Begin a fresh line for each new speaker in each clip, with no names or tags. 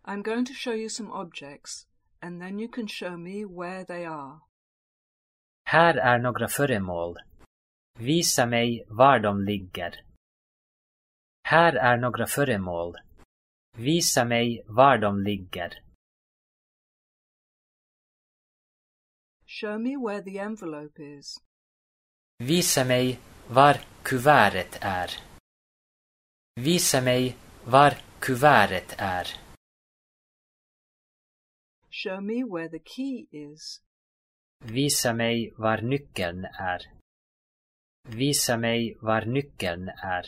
I'm going to show you some objects, and then you can show me where they are.
Här är några föremål. Visa mig var de ligger. Här är några föremål. Visa mig var de ligger.
Show me where the envelope is.
Visa mig var kuvertet är. Visa mig var kuvertet är.
Show me where the key is.
Visa mig var nyckeln är. Visa mig var nyckeln är.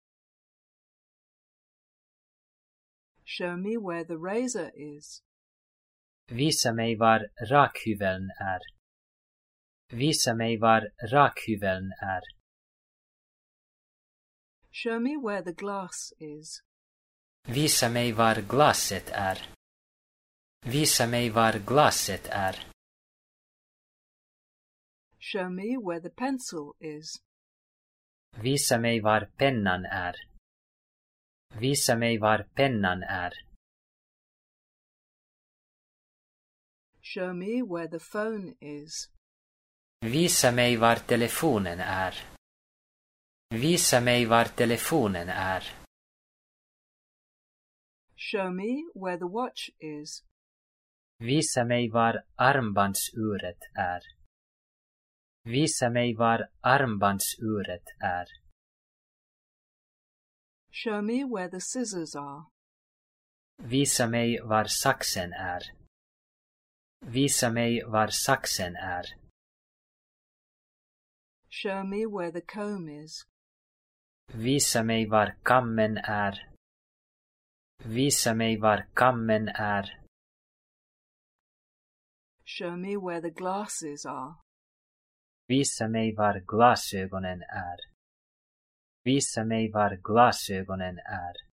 Show me where the razor is.
Visa mig var rakhyveln är. Visa mig var rakhyveln är.
Show me where the glass is.
Visa mig var glaset är. Visa mig var glaset är.
Show me where the pencil is.
Visa mig var pennan är. Visa mig var pennan är.
Show me where the phone is.
Visa mig var telefonen är. Visa mig var telefonen är.
Show me where the watch is.
Visa mig var armbandsuret är. Visa mig var armbandsuret är.
Show me where the scissors are.
Visa mig var saxen är. Visa mig var saxen är.
Show me where the comb is.
Visa mig var kammen är. Visa mig var kammen är.
Show me where the glasses are.
Visa mig var glasögonen är. Visa mig var glasögonen är.